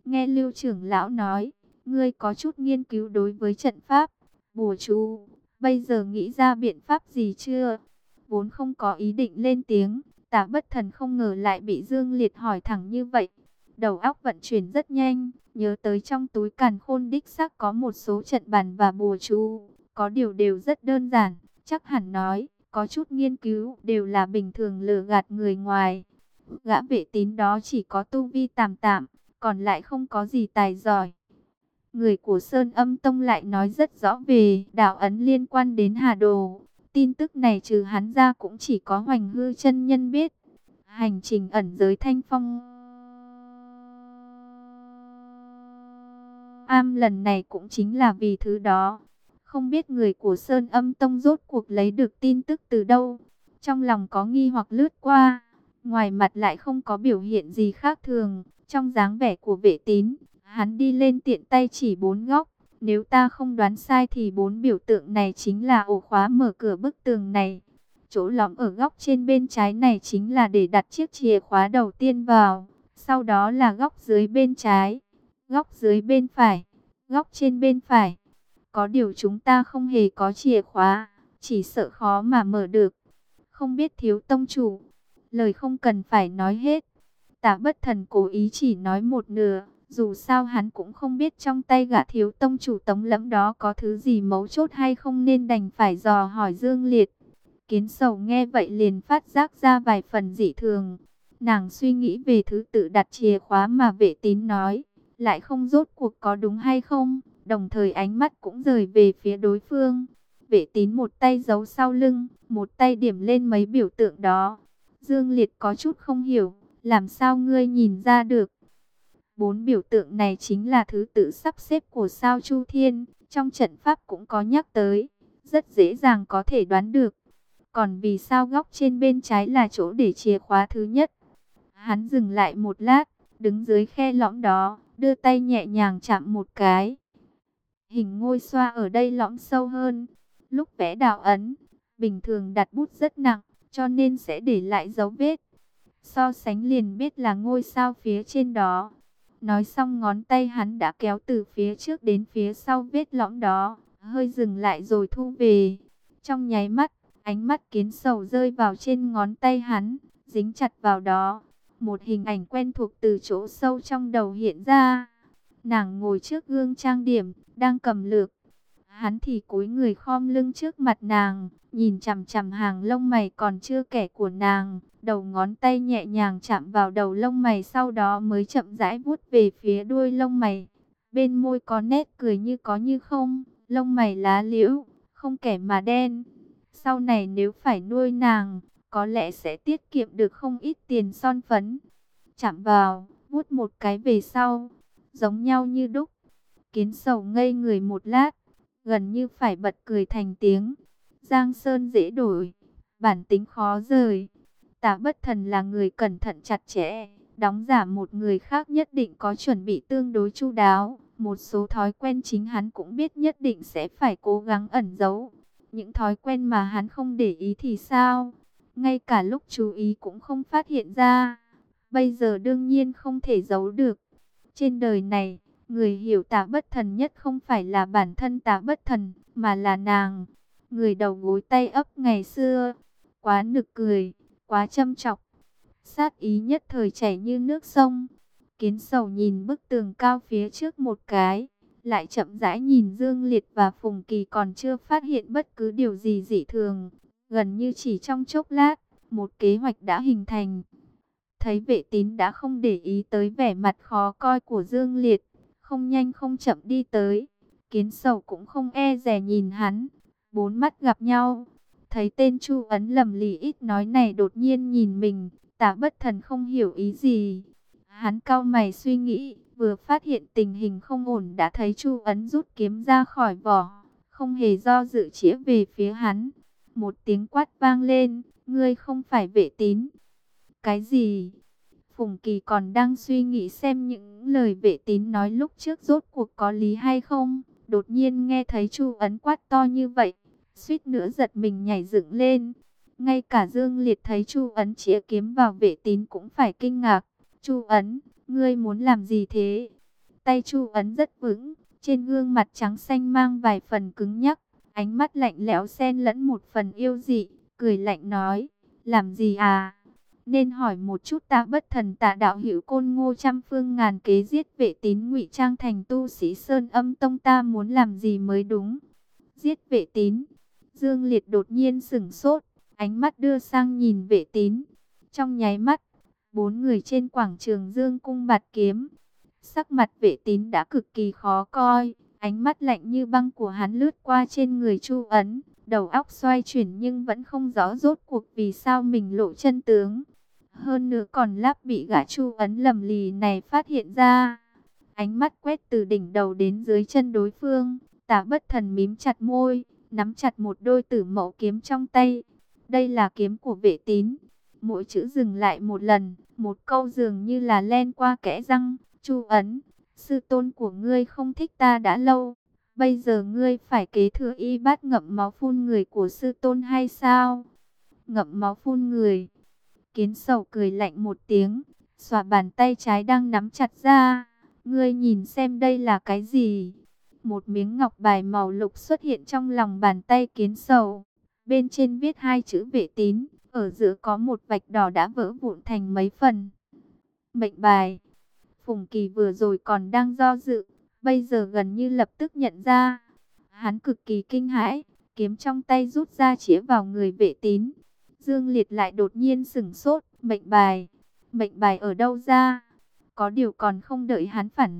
Nghe Lưu trưởng lão nói, ngươi có chút nghiên cứu đối với trận pháp, bùa chú, bây giờ nghĩ ra biện pháp gì chưa? Vốn không có ý định lên tiếng, Tả Bất Thần không ngờ lại bị Dương Liệt hỏi thẳng như vậy. Đầu óc vận chuyển rất nhanh, nhớ tới trong túi càn khôn đích xác có một số trận bàn và bùa chú, có điều đều rất đơn giản, chắc hẳn nói, có chút nghiên cứu đều là bình thường lừa gạt người ngoài. Gã vệ tín đó chỉ có tu vi tạm tạm, còn lại không có gì tài giỏi. Người của Sơn Âm Tông lại nói rất rõ về đạo ấn liên quan đến Hà Đồ. Tin tức này trừ hắn ra cũng chỉ có Hoành Hư chân nhân biết. Hành trình ẩn giới Thanh Phong Am lần này cũng chính là vì thứ đó. Không biết người của Sơn Âm Tông rốt cuộc lấy được tin tức từ đâu. Trong lòng có nghi hoặc lướt qua, ngoài mặt lại không có biểu hiện gì khác thường. Trong dáng vẻ của vệ tín, hắn đi lên tiện tay chỉ 4 góc. Nếu ta không đoán sai thì 4 biểu tượng này chính là ổ khóa mở cửa bức tường này. Chỗ lõm ở góc trên bên trái này chính là để đặt chiếc chìa khóa đầu tiên vào. Sau đó là góc dưới bên trái, góc dưới bên phải, góc trên bên phải. Có điều chúng ta không hề có chìa khóa, chỉ sợ khó mà mở được. Không biết thiếu tông chủ, lời không cần phải nói hết. Tả Bất Thần cố ý chỉ nói một nửa, dù sao hắn cũng không biết trong tay gã thiếu tông chủ Tống Lẫm đó có thứ gì mấu chốt hay không, nên đành phải dò hỏi Dương Liệt. Kiến Sầu nghe vậy liền phát giác ra vài phần dị thường. Nàng suy nghĩ về thứ tự đặt chìa khóa mà vệ tín nói, lại không rốt cuộc có đúng hay không, đồng thời ánh mắt cũng rời về phía đối phương. Vệ tín một tay giấu sau lưng, một tay điểm lên mấy biểu tượng đó. Dương Liệt có chút không hiểu, làm sao ngươi nhìn ra được? 4 biểu tượng này chính là thứ tự sắp xếp của sao Chu Thiên, trong trận pháp cũng có nhắc tới, rất dễ dàng có thể đoán được. Còn vì sao góc trên bên trái là chỗ để chìa khóa thứ nhất? Hắn dừng lại một lát, đứng dưới khe lõm đó, đưa tay nhẹ nhàng chạm một cái. Hình ngôi xoa ở đây lõm sâu hơn. Lúc vẽ đạo ấn, bình thường đặt bút rất nặng, cho nên sẽ để lại dấu vết. So sánh liền biết là ngôi sao phía trên đó. Nói xong ngón tay hắn đã kéo từ phía trước đến phía sau vết lõm đó, hơi dừng lại rồi thu về. Trong nháy mắt, ánh mắt Kiến Sầu rơi vào trên ngón tay hắn, dính chặt vào đó. Một hình ảnh quen thuộc từ chỗ sâu trong đầu hiện ra. Nàng ngồi trước gương trang điểm, đang cầm lược. Hắn thì cúi người khom lưng trước mặt nàng, nhìn chằm chằm hàng lông mày còn chưa kẻ của nàng. Đầu ngón tay nhẹ nhàng chạm vào đầu lông mày, sau đó mới chậm rãi vuốt về phía đuôi lông mày. Bên môi có nét cười như có như không, lông mày lá liễu, không kẻ mà đen. Sau này nếu phải nuôi nàng, có lẽ sẽ tiết kiệm được không ít tiền son phấn. Chạm vào, vuốt một cái về sau, giống nhau như đúc. Kiến Sầu ngây người một lát, gần như phải bật cười thành tiếng. Giang sơn dễ đổi, bản tính khó rời. Tả Bất Thần là người cẩn thận chặt chẽ, đóng giả một người khác nhất định có chuẩn bị tương đối chu đáo. Một số thói quen chính hắn cũng biết nhất định sẽ phải cố gắng ẩn giấu. Những thói quen mà hắn không để ý thì sao? Ngay cả lúc chú ý cũng không phát hiện ra. Bây giờ đương nhiên không thể giấu được. Trên đời này, người hiểu Tả Bất Thần nhất không phải là bản thân Tả Bất Thần, mà là nàng. Người đầu gối tay ấp ngày xưa. Quá nực cười, quá châm chọc. Sát ý nhất thời chảy như nước sông. Kiến Sầu nhìn bức tường cao phía trước một cái, lại chậm rãi nhìn Dương Liệt và Phùng Kỳ, còn chưa phát hiện bất cứ điều gì dị thường. Gần như chỉ trong chốc lát, một kế hoạch đã hình thành. Thấy Vệ Tín đã không để ý tới vẻ mặt khó coi của Dương Liệt, không nhanh không chậm đi tới. Kiến Sầu cũng không e dè nhìn hắn. 4 mắt gặp nhau, thấy tên Chu Ấn lầm lì ít nói này đột nhiên nhìn mình, Tả Bất Thần không hiểu ý gì. Hắn cau mày suy nghĩ, vừa phát hiện tình hình không ổn đã thấy Chu Ấn rút kiếm ra khỏi vỏ, không hề do dự chĩa về phía hắn. Một tiếng quát vang lên, ngươi không phải Vệ Tín. Cái gì? Phùng Kỳ còn đang suy nghĩ xem những lời Vệ Tín nói lúc trước rốt cuộc có lý hay không. Đột nhiên nghe thấy Chu Ấn quát to như vậy, suýt nữa giật mình nhảy dựng lên. Ngay cả Dương Liệt thấy Chu Ấn chĩa kiếm vào Vệ Tín cũng phải kinh ngạc. Chu Ấn, ngươi muốn làm gì thế? tay Chu Ấn rất vững, trên gương mặt trắng xanh mang vài phần cứng nhắc, ánh mắt lạnh lẽo xen lẫn một phần yêu dị, cười lạnh nói, làm gì à? Nên hỏi một chút Tạ Bất Thần Tạ đạo hữu Côn Ngô trăm phương ngàn kế giết Vệ Tín ngụy trang thành tu sĩ Sơn Âm Tông ta muốn làm gì mới đúng. Giết Vệ Tín? Dương Liệt đột nhiên sửng sốt, ánh mắt đưa sang nhìn Vệ Tín. Trong nháy mắt, bốn người trên quảng trường Dương cung bạt kiếm. Sắc mặt Vệ Tín đã cực kỳ khó coi, ánh mắt lạnh như băng của hắn lướt qua trên người Chu Ấn, đầu óc xoay chuyển nhưng vẫn không rõ rốt cuộc vì sao mình lộ chân tướng. Hơn nữa còn lắp bị gã Chu Ấn lầm lì này phát hiện ra. Ánh mắt quét từ đỉnh đầu đến dưới chân đối phương, Tạ Bất Thần mím chặt môi, nắm chặt một đôi tử mẫu kiếm trong tay. Đây là kiếm của Vệ Tín. Mỗi chữ dừng lại một lần, một câu dường như là len qua kẽ răng. Chu Ấn, sư tôn của ngươi không thích ta đã lâu. Bây giờ ngươi phải kế thừa y bát ngậm máu phun người của sư tôn hay sao? Ngậm máu phun người. Kiến Sầu cười lạnh một tiếng, xòa bàn tay trái đang nắm chặt ra. Ngươi nhìn xem đây là cái gì? Một miếng ngọc bài màu lục xuất hiện trong lòng bàn tay Kiến Sầu. Bên trên viết hai chữ Vệ Tín, ở giữa có một vạch đỏ đã vỡ vụn thành mấy phần. Mệnh bài. Phùng Kỳ vừa rồi còn đang do dự, bây giờ gần như lập tức nhận ra. Hắn cực kỳ kinh hãi, kiếm trong tay rút ra chĩa vào người Vệ Tín. Dương Liệt lại đột nhiên sửng sốt, mệnh bài ở đâu ra? Có điều còn không đợi hắn phản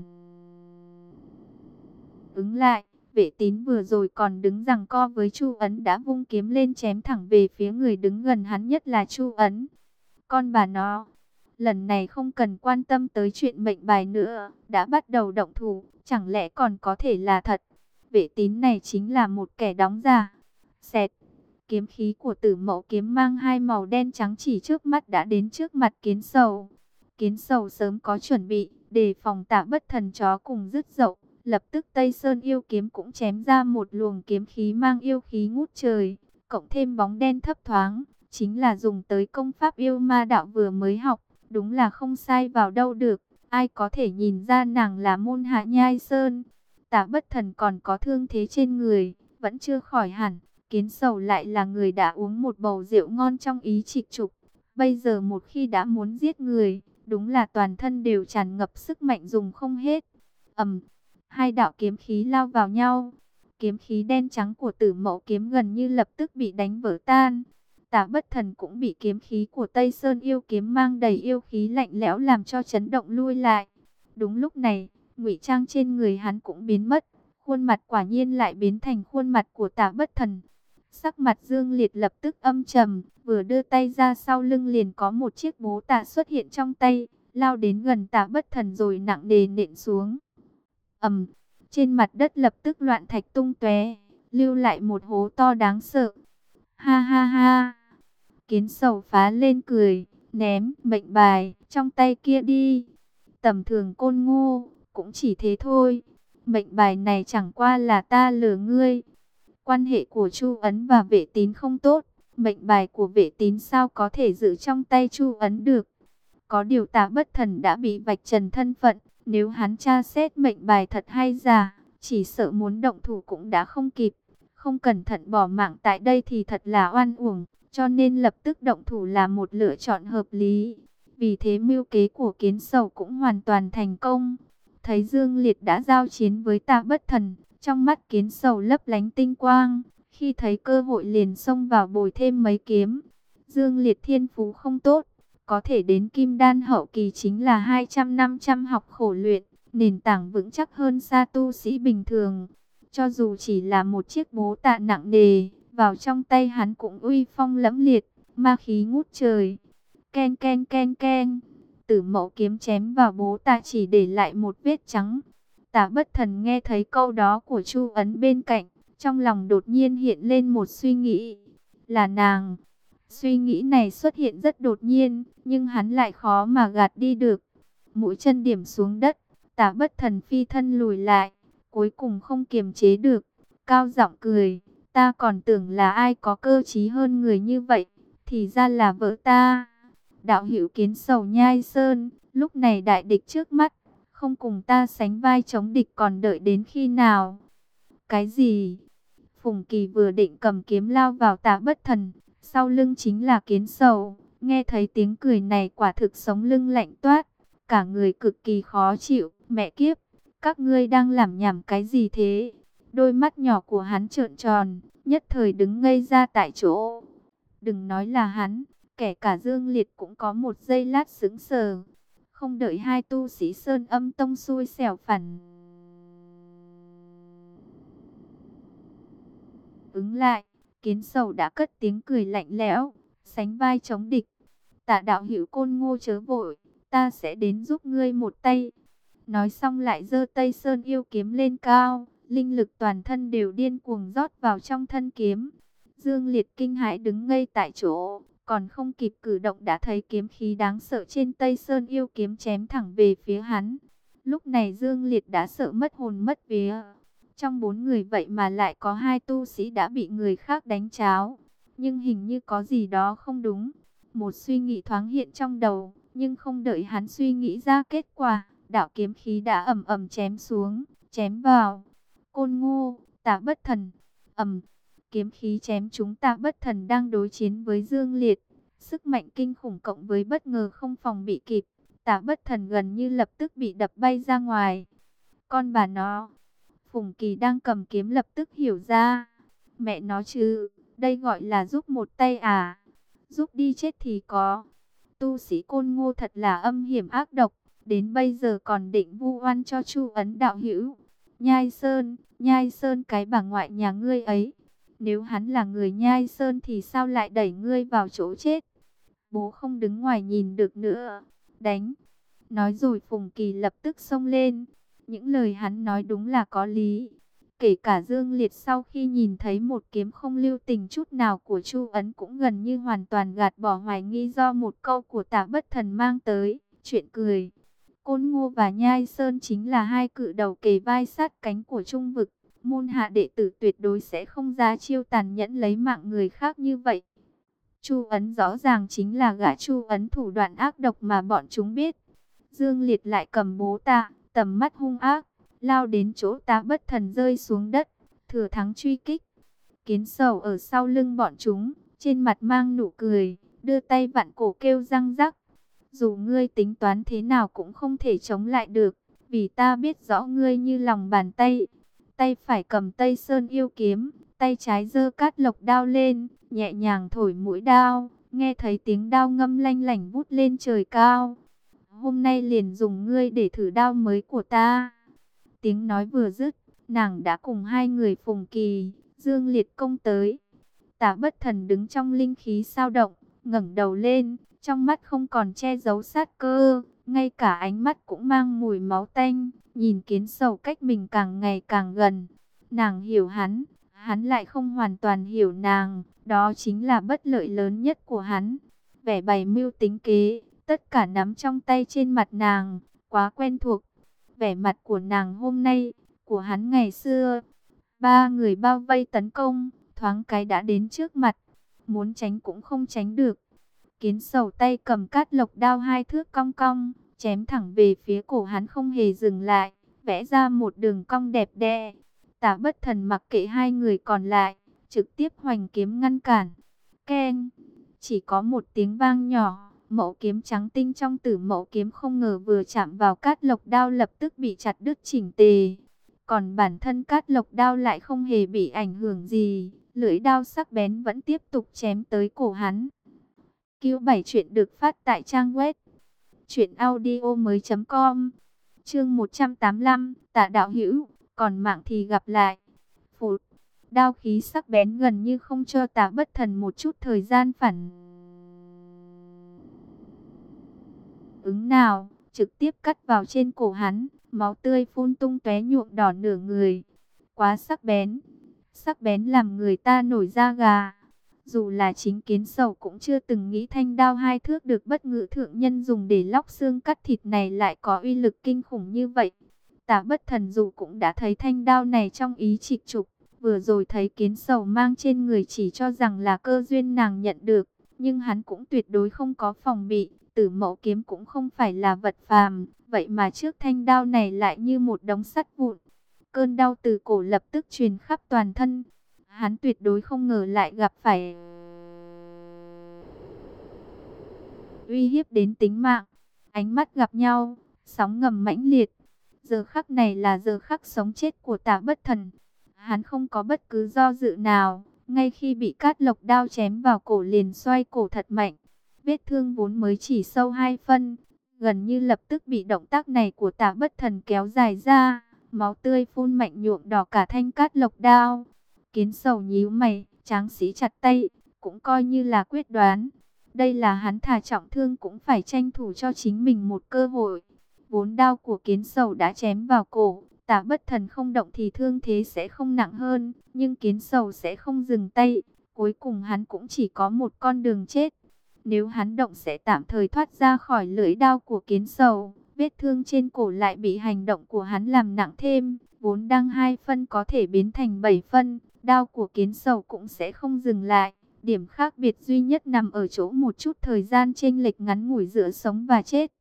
ứng lại, Vệ Tín vừa rồi còn đứng giằng co với Chu Ấn đã vung kiếm lên chém thẳng về phía người đứng gần hắn nhất là Chu Ấn. Con bà nó, lần này không cần quan tâm tới chuyện mệnh bài nữa, đã bắt đầu động thủ, chẳng lẽ còn có thể là thật? Vệ Tín này chính là một kẻ đóng giả. Xẹt, kiếm khí của Tử Mẫu kiếm mang hai màu đen trắng chỉ trước mắt đã đến trước mặt Kiến Sầu. Kiến Sầu sớm có chuẩn bị, đề phòng Tạ Bất Thần chó cùng dứt dậu, lập tức Tây Sơn yêu kiếm cũng chém ra một luồng kiếm khí mang yêu khí ngút trời, cộng thêm bóng đen thấp thoáng, chính là dùng tới công pháp yêu ma đạo vừa mới học, đúng là không sai vào đâu được, ai có thể nhìn ra nàng là môn hạ Nhai Sơn. Tạ Bất Thần còn có thương thế trên người, vẫn chưa khỏi hẳn, Kiến Sầu lại là người đã uống một bầu rượu ngon trong ý trịch trục, bây giờ một khi đã muốn giết người, đúng là toàn thân đều tràn ngập sức mạnh dùng không hết. Hai đạo kiếm khí lao vào nhau. Kiếm khí đen trắng của Tử Mẫu kiếm gần như lập tức bị đánh vỡ tan. Tạ Bất Thần cũng bị kiếm khí của Tây Sơn yêu kiếm mang đầy yêu khí lạnh lẽo làm cho chấn động lui lại. Đúng lúc này, ngụy trang trên người hắn cũng biến mất. Khuôn mặt quả nhiên lại biến thành khuôn mặt của Tạ Bất Thần. Sắc mặt Dương Liệt lập tức âm trầm, vừa đưa tay ra sau lưng liền có một chiếc bố tạ xuất hiện trong tay, lao đến gần Tạ Bất Thần rồi nặng nề nện xuống. Trên mặt đất lập tức loạn thạch tung tóe, lưu lại một hố to đáng sợ. Ha ha ha. Kiến Sầu phá lên cười, ném mệnh bài trong tay kia đi. Tầm thường Côn Ngô, cũng chỉ thế thôi. Mệnh bài này chẳng qua là ta lừa ngươi. Quan hệ của Chu Ấn và Vệ Tín không tốt, mệnh bài của Vệ Tín sao có thể giữ trong tay Chu Ấn được. Có điều Tạ Bất Thần đã bị vạch trần thân phận, nếu hắn tra xét mệnh bài thật hay giả, chỉ sợ muốn động thủ cũng đã không kịp. Không cẩn thận bỏ mạng tại đây thì thật là oan uổng, cho nên lập tức động thủ là một lựa chọn hợp lý. Vì thế mưu kế của Kiến Sầu cũng hoàn toàn thành công. Thấy Dương Liệt đã giao chiến với Tạ Bất Thần, trong mắt Kiến Sầu lấp lánh tinh quang, khi thấy cơ hội liền xông vào bồi thêm mấy kiếm. Dương Liệt thiên phú không tốt, có thể đến Kim Đan hậu kỳ chính là 200-500 học khổ luyện, nền tảng vững chắc hơn xa tu sĩ bình thường. Cho dù chỉ là một chiếc bố tạ nặng nề, vào trong tay hắn cũng uy phong lẫm liệt, ma khí ngút trời. Ken ken ken ken, Tử Mẫu kiếm chém vào bố tạ chỉ để lại một vết trắng. Tạ Bất Thần nghe thấy câu đó của Chu Ấn bên cạnh, trong lòng đột nhiên hiện lên một suy nghĩ, là nàng. Suy nghĩ này xuất hiện rất đột nhiên, nhưng hắn lại khó mà gạt đi được. Mũi chân điểm xuống đất, Tạ Bất Thần phi thân lùi lại, cuối cùng không kiềm chế được, cao giọng cười, ta còn tưởng là ai có cơ trí hơn người như vậy, thì ra là vợ ta. Đạo hữu Kiến Sầu Nhai Sơn, lúc này đại địch trước mắt, Không cùng ta sánh vai chống địch còn đợi đến khi nào? Cái gì? Phùng Kỳ vừa định cầm kiếm lao vào Tạ Bất Thần, sau lưng chính là Kiến Sầu. Nghe thấy tiếng cười này quả thực sống lưng lạnh toát, cả người cực kỳ khó chịu. Mẹ kiếp, các ngươi đang làm nhảm cái gì thế? Đôi mắt nhỏ của hắn trợn tròn, nhất thời đứng ngây ra tại chỗ. Đừng nói là hắn, kể cả Dương Liệt cũng có một giây lát sững sờ. Không đợi hai tu sĩ Sơn Âm Tông xui xẻo phản ứng lại, Kiến Sầu đã cất tiếng cười lạnh lẽo, sánh vai chống địch. Tạ đạo hữu Côn Ngô chớ vội, ta sẽ đến giúp ngươi một tay. Nói xong lại giơ Tây Sơn yêu kiếm lên cao, linh lực toàn thân đều điên cuồng rót vào trong thân kiếm. Dương Liệt kinh hãi đứng ngây tại chỗ, còn không kịp cử động đã thấy kiếm khí đáng sợ trên Tây Sơn yêu kiếm chém thẳng về phía hắn. Lúc này Dương Liệt đã sợ mất hồn mất vía. Trong 4 người vậy mà lại có 2 tu sĩ đã bị người khác đánh cháo. Nhưng hình như có gì đó không đúng. Một suy nghĩ thoáng hiện trong đầu, nhưng không đợi hắn suy nghĩ ra kết quả, đạo kiếm khí đã ầm ầm chém xuống, chém vào. Côn Ngô, Tạ Bất Thần, kiếm khí chém chúng Tạ Bất Thần đang đối chiến với Dương Liệt. Sức mạnh kinh khủng cộng với bất ngờ không phòng bị kịp, Tạ Bất Thần gần như lập tức bị đập bay ra ngoài. Con bà nó, Phùng Kỳ đang cầm kiếm lập tức hiểu ra. Mẹ nó chứ, đây gọi là giúp một tay à? Giúp đi chết thì có. Tu sĩ Côn Ngô thật là âm hiểm ác độc, đến bây giờ còn định vu oan cho Chu Ấn đạo hữu. Nhai Sơn cái bà ngoại nhà ngươi ấy. Nếu hắn là người Nhai Sơn thì sao lại đẩy ngươi vào chỗ chết? Bố không đứng ngoài nhìn được nữa. Đánh. Nói rồi Phùng Kỳ lập tức xông lên. Những lời hắn nói đúng là có lý. Kể cả Dương Liệt sau khi nhìn thấy một kiếm không lưu tình chút nào của Chu Ấn cũng gần như hoàn toàn gạt bỏ hoài nghi do một câu của Tạ Bất Thần mang tới. Chuyện cười. Côn Ngô và Nhai Sơn chính là 2 cự đầu kề vai sát cánh của Trung Vực. Môn hạ đệ tử tuyệt đối sẽ không ra chiêu tàn nhẫn lấy mạng người khác như vậy. Chu Ấn rõ ràng chính là gã Chu Ấn thủ đoạn ác độc mà bọn chúng biết. Dương Liệt lại cầm bố tạ, tầm mắt hung ác, lao đến chỗ Tạ Bất Thần rơi xuống đất, thừa thắng truy kích. Kiến Sầu ở sau lưng bọn chúng, trên mặt mang nụ cười, đưa tay vặn cổ kêu răng rắc. Dù ngươi tính toán thế nào cũng không thể chống lại được, vì ta biết rõ ngươi như lòng bàn tay. Tay phải cầm Tây Sơn yêu kiếm, tay trái giơ Cát Lộc đao lên, nhẹ nhàng thổi mũi đao, nghe thấy tiếng đao ngâm lanh lảnh vút lên trời cao. Hôm nay liền dùng ngươi để thử đao mới của ta. Tiếng nói vừa dứt, nàng đã cùng 2 người Phùng Kỳ, Dương Liệt công tới. Tạ Bất Thần đứng trong linh khí sao động, ngẩng đầu lên, trong mắt không còn che giấu sát cơ, ngay cả ánh mắt cũng mang mùi máu tanh, nhìn Kiến Sầu cách mình càng ngày càng gần. Nàng hiểu hắn lại không hoàn toàn hiểu nàng, đó chính là bất lợi lớn nhất của hắn. Vẻ bày mưu tính kế, tất cả nắm trong tay trên mặt nàng, quá quen thuộc. Vẻ mặt của nàng hôm nay, của hắn ngày xưa. 3 người bao vây tấn công, thoáng cái đã đến trước mặt, muốn tránh cũng không tránh được. Kiến Sầu tay cầm Cát Lộc đao 2 thước cong cong, chém thẳng về phía cổ hắn không hề dừng lại, vẽ ra một đường cong đẹp đẽ. Tạ Bất Thần mặc kệ 2 người còn lại, trực tiếp hoành kiếm ngăn cản. Keng, chỉ có một tiếng vang nhỏ, mẫu kiếm trắng tinh trong tử mẫu kiếm không ngờ vừa chạm vào Cát Lộc đao lập tức bị chặt đứt chỉnh tề. Còn bản thân Cát Lộc đao lại không hề bị ảnh hưởng gì, lưỡi đao sắc bén vẫn tiếp tục chém tới cổ hắn. Q7 chuyện được phát tại trang web truyệnaudiomoi.com. Chương 185, Tạ đạo hữu, còn mạng thì gặp lại. Phụt, đao khí sắc bén gần như không cho Tạ Bất Thần một chút thời gian phản ứng nào, trực tiếp cắt vào trên cổ hắn, máu tươi phun tung tóe nhuộm đỏ nửa người. Quá sắc bén làm người ta nổi da gà. Dù là chính Kiến Sầu cũng chưa từng nghĩ thanh đao 2 thước được Bất Ngự thượng nhân dùng để lóc xương cắt thịt này lại có uy lực kinh khủng như vậy. Tạ Bất Thần dù cũng đã thấy thanh đao này trong ý trịch trục, vừa rồi thấy Kiến Sầu mang trên người chỉ cho rằng là cơ duyên nàng nhận được, nhưng hắn cũng tuyệt đối không có phòng bị, Tử Mẫu kiếm cũng không phải là vật phàm, vậy mà trước thanh đao này lại như một đống sắt vụn. Cơn đau từ cổ lập tức truyền khắp toàn thân. Hắn tuyệt đối không ngờ lại gặp phải uy hiếp đến tính mạng. Ánh mắt gặp nhau, sóng ngầm mãnh liệt. Giờ khắc này là giờ khắc sống chết của Tả Bất Thần. Hắn không có bất cứ do dự nào, ngay khi bị Cát Lộc đao chém vào cổ liền xoay cổ thật mạnh. Vết thương vốn mới chỉ sâu 2 phân, gần như lập tức bị động tác này của Tả Bất Thần kéo dài ra, máu tươi phun mạnh nhuộm đỏ cả thanh Cát Lộc đao. Kiến Sầu nhíu mày, tráng sĩ chặt tay, cũng coi như là quyết đoán. Đây là hắn thà trọng thương cũng phải tranh thủ cho chính mình một cơ hội. Vốn đao của Kiến Sầu đã chém vào cổ, Tả Bất Thần không động thì thương thế sẽ không nặng hơn, nhưng Kiến Sầu sẽ không dừng tay. Cuối cùng hắn cũng chỉ có một con đường chết. Nếu hắn động sẽ tạm thời thoát ra khỏi lưỡi đao của Kiến Sầu. Vết thương trên cổ lại bị hành động của hắn làm nặng thêm. Vốn đang 2 phân có thể biến thành 7 phân. Đao của Kiến Sầu cũng sẽ không dừng lại. Điểm khác biệt duy nhất nằm ở chỗ một chút thời gian chênh lệch ngắn ngủi giữa sống và chết.